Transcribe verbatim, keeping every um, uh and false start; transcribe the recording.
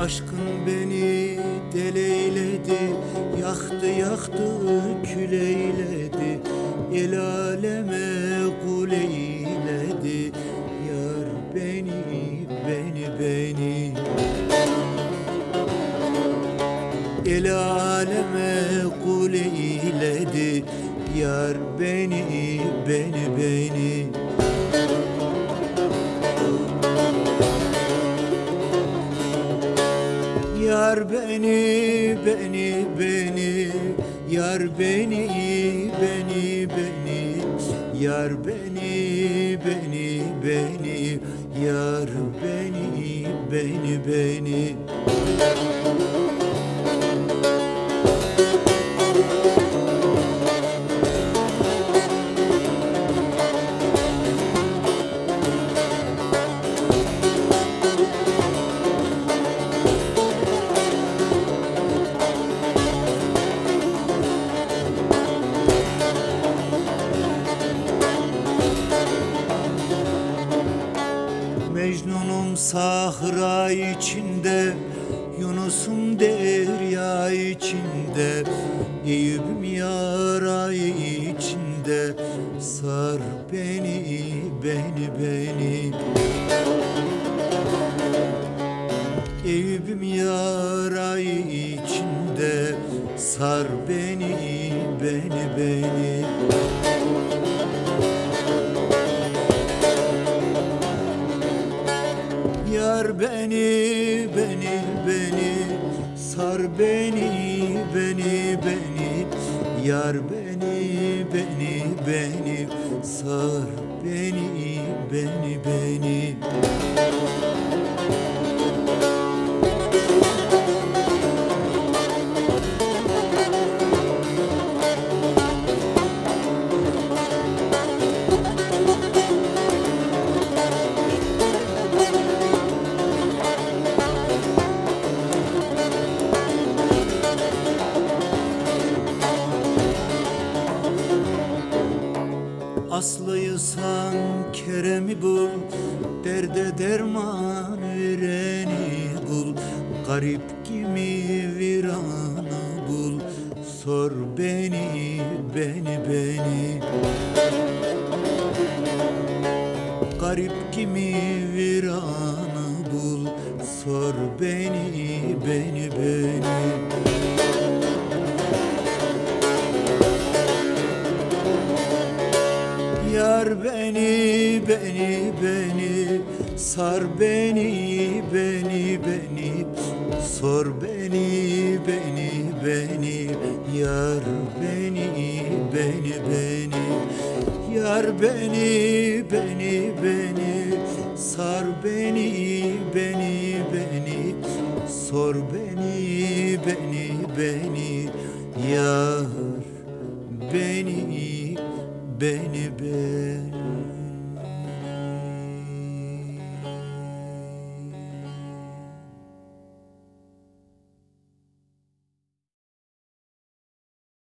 Aşkın beni deleyledi, yaktı yaktı küleyledi, el aleme kul eyledi, yar beni beni beni. El aleme kul eyledi, yar beni beni beni. Yar beni beni beni, yar beni beni beni, yar beni beni beni, yar beni beni beni. Mecnunum sahra içinde, Yunus'um derya içinde, Eyüp'üm yara içinde, sar beni beni beni. Eyüp'üm yara içinde, sar beni beni beni. Yar beni beni beni, sar beni beni beni, yar beni beni beni, sar beni beni beni. Aslıysan Kerem'i bul, derde derman vereni bul, garip kimi viranı bul, sor beni beni beni. Garip kimi viranı bul, sor beni beni beni. Yar beni beni beni, sar beni beni beni, sor beni beni beni, yar beni beni beni. Yar beni beni beni, sar beni beni beni, sor beni beni beni, yar beni beni beni.